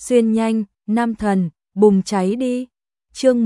xuyên nhanh, nam thần, bùng cháy đi. Chương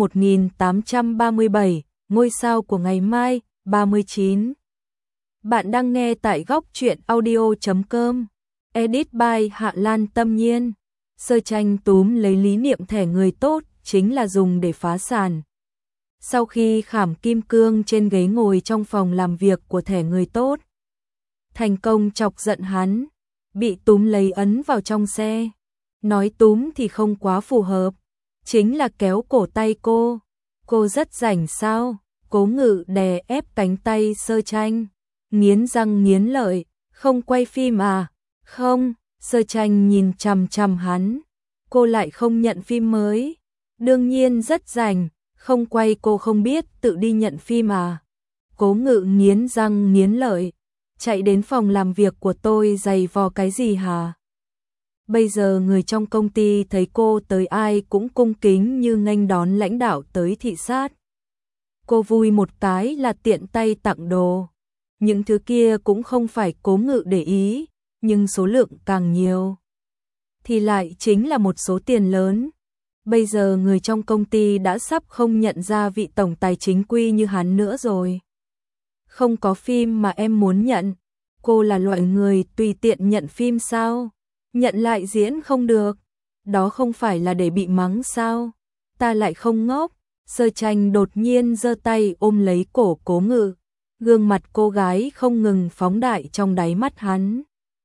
1837, ngôi sao của ngày mai, 39. Bạn đang nghe tại góc truyện audio.com. Edit by Hạ Lan Tâm Nhiên. Sơ tranh túm lấy lý niệm thẻ người tốt chính là dùng để phá sản. Sau khi khảm kim cương trên ghế ngồi trong phòng làm việc của thẻ người tốt, thành công chọc giận hắn, bị túm lấy ấn vào trong xe. Nói túm thì không quá phù hợp, chính là kéo cổ tay cô. Cô rất rảnh sao? Cố Ngự đè ép cánh tay Sơ Tranh, nghiến răng nghiến lợi, không quay phim à? Không, Sơ Tranh nhìn chằm chằm hắn. Cô lại không nhận phim mới? Đương nhiên rất rảnh, không quay cô không biết tự đi nhận phim à? Cố Ngự nghiến răng nghiến lợi, chạy đến phòng làm việc của tôi giày vò cái gì hả? Bây giờ người trong công ty thấy cô tới ai cũng cung kính như nghênh đón lãnh đạo tới thị sát. Cô vui một cái là tiện tay tặng đồ. Những thứ kia cũng không phải Cố Ngự để ý, nhưng số lượng càng nhiều thì lại chính là một số tiền lớn. Bây giờ người trong công ty đã sắp không nhận ra vị tổng tài chính quy như hắn nữa rồi. Không có phim mà em muốn nhận. Cô là loại người tùy tiện nhận phim sao? Nhận lại diễn không được. Đó không phải là để bị mắng sao? Ta lại không ngốc. Sơ Tranh đột nhiên giơ tay ôm lấy cổ Cố Ngự. Gương mặt cô gái không ngừng phóng đại trong đáy mắt hắn.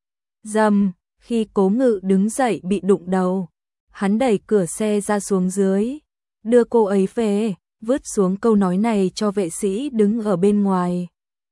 Rầm, khi Cố Ngự đứng dậy bị đụng đầu, hắn đẩy cửa xe ra xuống dưới, đưa cô ấy về, vứt xuống câu nói này cho vệ sĩ đứng ở bên ngoài.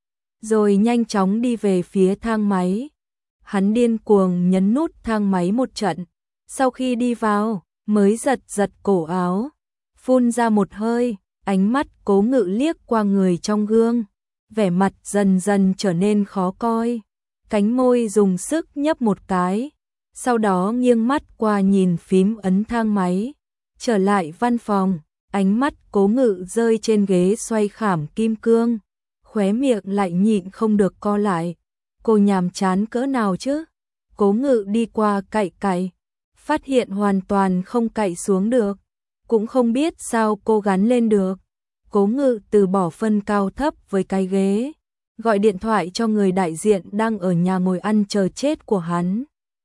Rồi nhanh chóng đi về phía thang máy. Hắn điên cuồng nhấn nút thang máy một trận, sau khi đi vào, mới giật giật cổ áo, phun ra một hơi, ánh mắt Cố Ngự liếc qua người trong gương, vẻ mặt dần dần trở nên khó coi, cánh môi dùng sức nhấp một cái, sau đó nghiêng mắt qua nhìn phím ấn thang máy, trở lại văn phòng, ánh mắt Cố Ngự rơi trên ghế xoay khảm kim cương, khóe miệng lại nhịn không được co lại. Cô nhàm chán cỡ nào chứ? Cố Ngự đi qua cạy cạy, phát hiện hoàn toàn không cạy xuống được, cũng không biết sao cô gắn lên được. Cố Ngự từ bỏ phân cao thấp với cái ghế, gọi điện thoại cho người đại diện đang ở nhà ngồi ăn chờ chết của hắn.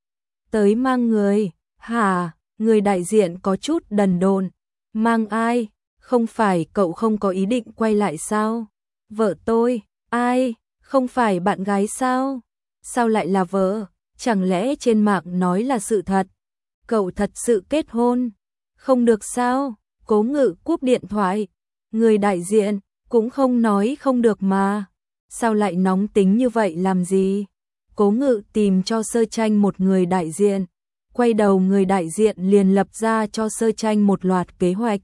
Tới mang người. Hả? Người đại diện có chút đần độn. Mang ai? Không phải cậu không có ý định quay lại sao? Vợ tôi. Ai? Không phải bạn gái sao? Sao lại là vợ? Chẳng lẽ trên mạng nói là sự thật? Cậu thật sự kết hôn? Không được sao? Cố Ngự cúp điện thoại. Người đại diện cũng không nói không được mà. Sao lại nóng tính như vậy làm gì? Cố Ngự tìm cho Sơ Tranh một người đại diện. Quay đầu người đại diện liền lập ra cho Sơ Tranh một loạt kế hoạch,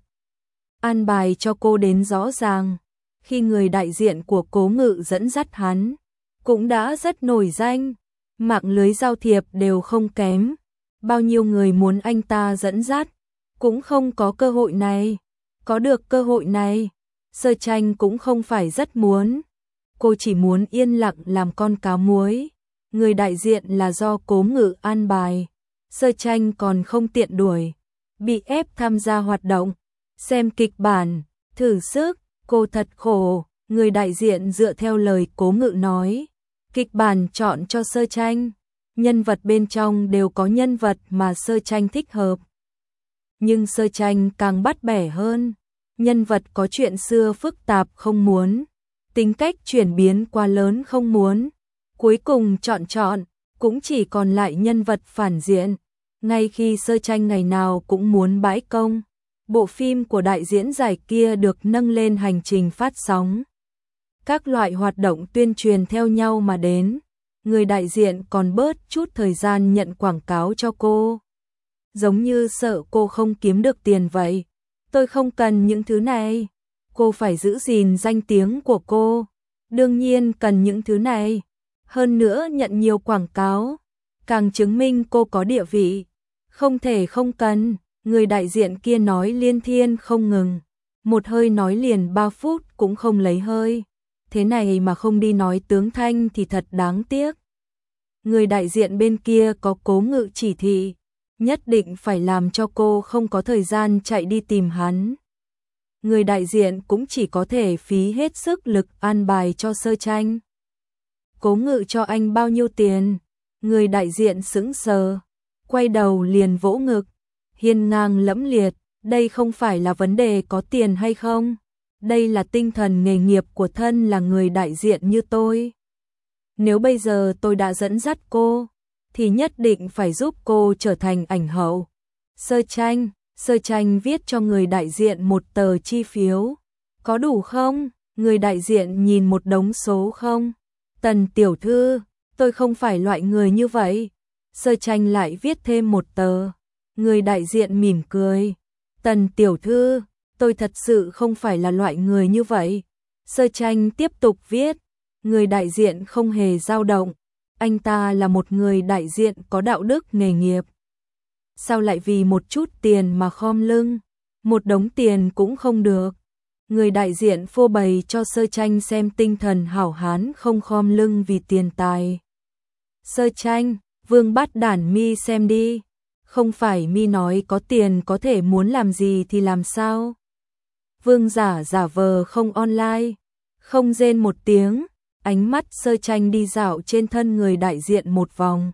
an bài cho cô đến rõ ràng. Khi người đại diện của Cố Ngự dẫn dắt hắn, cũng đã rất nổi danh, mạng lưới giao thiệp đều không kém. Bao nhiêu người muốn anh ta dẫn dắt, cũng không có cơ hội này. Có được cơ hội này, Sơ Tranh cũng không phải rất muốn. Cô chỉ muốn yên lặng làm con cá muối. Người đại diện là do Cố Ngự an bài. Sơ Tranh còn không tiện đuổi, bị ép tham gia hoạt động, xem kịch bản, thử sức. Cô thật khổ. Người đại diện dựa theo lời Cố Ngự nói, kịch bản chọn cho Sơ Tranh, nhân vật bên trong đều có nhân vật mà Sơ Tranh thích hợp. Nhưng Sơ Tranh càng bắt bẻ hơn, nhân vật có chuyện xưa phức tạp không muốn, tính cách chuyển biến quá lớn không muốn. Cuối cùng chọn cũng chỉ còn lại nhân vật phản diện. Ngay khi Sơ Tranh ngày nào cũng muốn bãi công, bộ phim của đại diễn giải kia được nâng lên hành trình phát sóng. Các loại hoạt động tuyên truyền theo nhau mà đến, người đại diện còn bớt chút thời gian nhận quảng cáo cho cô. Giống như sợ cô không kiếm được tiền vậy. Tôi không cần những thứ này. Cô phải giữ gìn danh tiếng của cô. Đương nhiên cần những thứ này. Hơn nữa nhận nhiều quảng cáo, càng chứng minh cô có địa vị. Không thể không cần. Người đại diện kia nói liên thiên không ngừng, một hơi nói liền 3 phút cũng không lấy hơi. Thế này mà không đi nói tướng thanh thì thật đáng tiếc. Người đại diện bên kia có Cố Ngự chỉ thị, nhất định phải làm cho cô không có thời gian chạy đi tìm hắn. Người đại diện cũng chỉ có thể phí hết sức lực an bài cho Sơ Tranh. Cố Ngự cho anh bao nhiêu tiền? Người đại diện sững sờ, quay đầu liền vỗ ngực, hiên ngang lẫm liệt, đây không phải là vấn đề có tiền hay không, đây là tinh thần nghề nghiệp của thân là người đại diện như tôi. Nếu bây giờ tôi đã dẫn dắt cô, thì nhất định phải giúp cô trở thành ảnh hậu. Sơ Tranh viết cho người đại diện một tờ chi phiếu. Có đủ không? Người đại diện nhìn một đống số không? Tần tiểu thư, tôi không phải loại người như vậy. Sơ Tranh lại viết thêm một tờ. Người đại diện mỉm cười. Tần tiểu thư, tôi thật sự không phải là loại người như vậy. Sơ Tranh tiếp tục viết. Người đại diện không hề dao động. Anh ta là một người đại diện có đạo đức nghề nghiệp. Sao lại vì một chút tiền mà khom lưng? Một đống tiền cũng không được. Người đại diện phô bày cho Sơ Tranh xem tinh thần hảo hán không khom lưng vì tiền tài. Sơ Tranh, Vương bắt đản mi xem đi. Không phải mi nói có tiền có thể muốn làm gì thì làm sao? Vương giả vờ không online, không rên một tiếng, ánh mắt Sơ Tranh đi dạo trên thân người đại diện một vòng.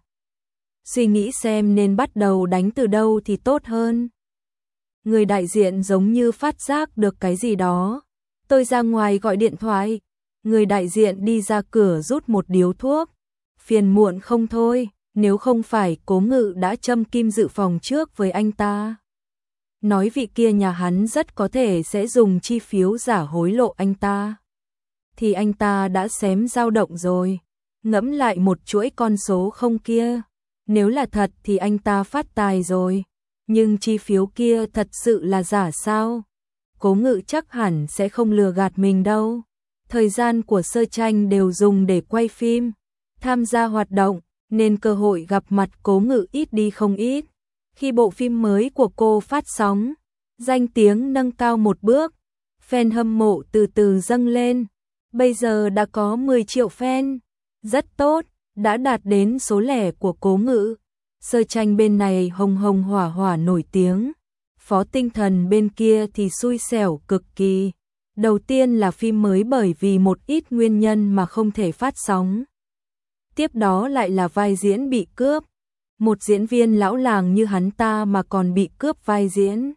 Suy nghĩ xem nên bắt đầu đánh từ đâu thì tốt hơn. Người đại diện giống như phát giác được cái gì đó. Tôi ra ngoài gọi điện thoại. Người đại diện đi ra cửa rút một điếu thuốc. Phiền muộn không thôi, nếu không phải Cố Ngự đã châm kim dự phòng trước với anh ta. Nói vị kia nhà hắn rất có thể sẽ dùng chi phiếu giả hối lộ anh ta. Thì anh ta đã xém dao động rồi. Ngẫm lại một chuỗi con số không kia. Nếu là thật thì anh ta phát tài rồi. Nhưng chi phiếu kia thật sự là giả sao? Cố Ngự chắc hẳn sẽ không lừa gạt mình đâu. Thời gian của Sơ Tranh đều dùng để quay phim, tham gia hoạt động, nên cơ hội gặp mặt Cố Ngự ít đi không ít. Khi bộ phim mới của cô phát sóng, danh tiếng nâng cao một bước, fan hâm mộ từ từ dâng lên. Bây giờ đã có 10 triệu fan, rất tốt, đã đạt đến số lẻ của Cố Ngự. Sơ Tranh bên này hồng hồng hỏa hỏa nổi tiếng, Phó Tinh Thần bên kia thì xui xẻo cực kỳ. Đầu tiên là phim mới bởi vì một ít nguyên nhân mà không thể phát sóng. Tiếp đó lại là vai diễn bị cướp. Một diễn viên lão làng như hắn ta mà còn bị cướp vai diễn.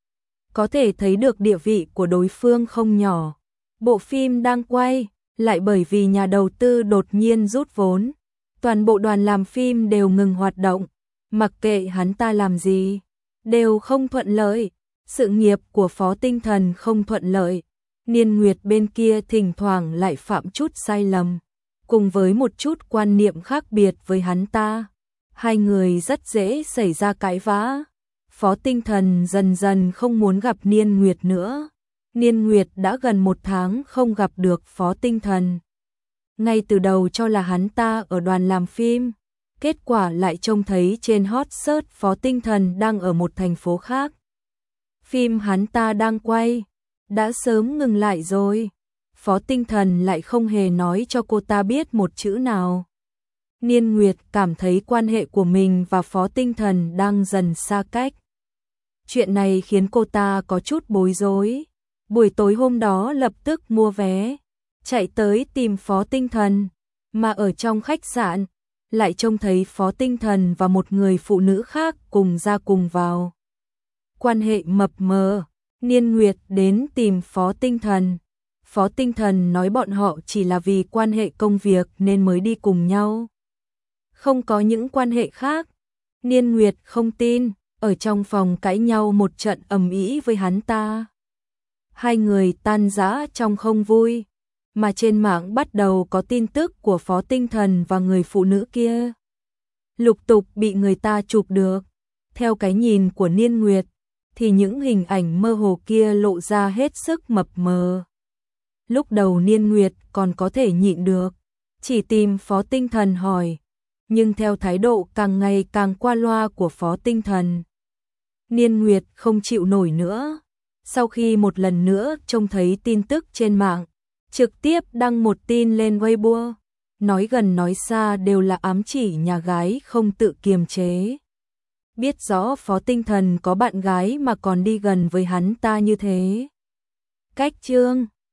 Có thể thấy được địa vị của đối phương không nhỏ. Bộ phim đang quay, lại bởi vì nhà đầu tư đột nhiên rút vốn. Toàn bộ đoàn làm phim đều ngừng hoạt động. Mặc kệ hắn ta làm gì, đều không thuận lợi. Sự nghiệp của Phó Tinh Thần không thuận lợi. Niên Nguyệt bên kia thỉnh thoảng lại phạm chút sai lầm. Cùng với một chút quan niệm khác biệt với hắn ta. Hai người rất dễ xảy ra cãi vã. Phó Tinh Thần dần dần không muốn gặp Niên Nguyệt nữa. Niên Nguyệt đã gần 1 tháng không gặp được Phó Tinh Thần. Ngay từ đầu cho là hắn ta ở đoàn làm phim. Kết quả lại trông thấy trên hot search Phó Tinh Thần đang ở một thành phố khác. Phim hắn ta đang quay, đã sớm ngừng lại rồi. Phó Tinh Thần lại không hề nói cho cô ta biết một chữ nào. Niên Nguyệt cảm thấy quan hệ của mình và Phó Tinh Thần đang dần xa cách. Chuyện này khiến cô ta có chút bối rối. Buổi tối hôm đó lập tức mua vé, chạy tới tìm Phó Tinh Thần, mà ở trong khách sạn, lại trông thấy Phó Tinh Thần và một người phụ nữ khác cùng ra cùng vào. Quan hệ mập mờ, Niên Nguyệt đến tìm Phó Tinh Thần. Phó Tinh Thần nói bọn họ chỉ là vì quan hệ công việc nên mới đi cùng nhau. Không có những quan hệ khác. Niên Nguyệt không tin, ở trong phòng cãi nhau một trận ầm ĩ với hắn ta. Hai người tan rã trong không vui, mà trên mạng bắt đầu có tin tức của Phó Tinh Thần và người phụ nữ kia. Lục tục bị người ta chụp được. Theo cái nhìn của Niên Nguyệt, thì những hình ảnh mơ hồ kia lộ ra hết sức mập mờ. Lúc đầu Niên Nguyệt còn có thể nhịn được, chỉ tìm Phó Tinh Thần hỏi, nhưng theo thái độ càng ngày càng qua loa của Phó Tinh Thần, Niên Nguyệt không chịu nổi nữa. Sau khi một lần nữa trông thấy tin tức trên mạng, trực tiếp đăng một tin lên Weibo, nói gần nói xa đều là ám chỉ nhà gái không tự kiềm chế. biết rõ Phó Tinh Thần có bạn gái mà còn đi gần với hắn ta như thế. Cách chương